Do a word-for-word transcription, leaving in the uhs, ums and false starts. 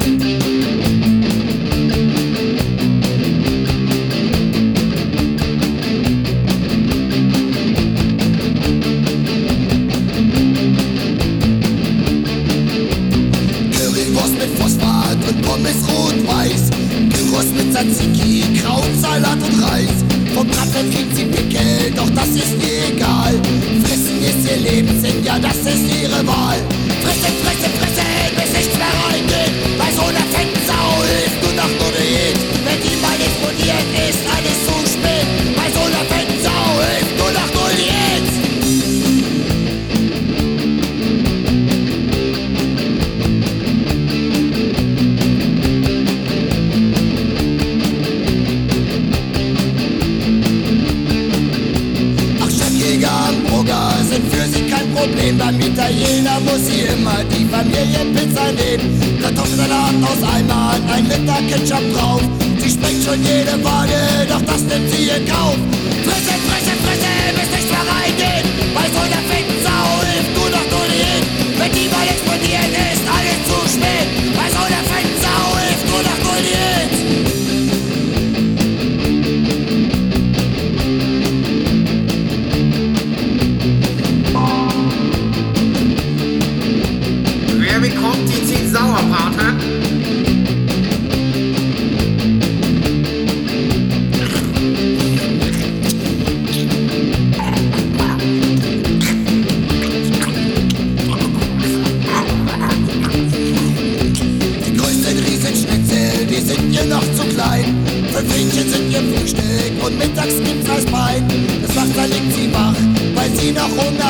Tzatziki, Krautsalat und Reis. Vom Braten kriegt sie Pickel, doch das ist ihr egal. Fressen ist ihr Lebenssinn, ja das ist ihre Wahl. Fressen, fressen, fressen, bis nichts mehr reingeht. Bei so einer fetten Sau hilft nur noch nur Diät. Wenn die mal explodiert, ist alles zu spät. Bei so einer fetten Sau hilft nur noch nur Diät. Sind für sie kein Problem, beim Italiener muss sie immer die Familienpizza nehmen. Kartoffelsalat aus Eimern, ein Liter Ketchup drauf. Sie sprengt schon jede Wade, doch das nimmt sie in Kauf. Fresse, fresse, fresse, bis nicht mehr reingeht. Bei so einer fetten Sau hilft nur noch nur Diät. Wenn die mal explodiert, ist alles zu spät. Bei so einer fetten Sau hilft nur noch nur Diät. Bekommt die zehn Sauerbraten? Die größten Riesenschnitzel, die sind ihr noch zu klein. Fünf Hähnchen sind ihr Frühstück und mittags gibt's Eisbein. Das macht, da liegt sie wach, weil sie noch Hunger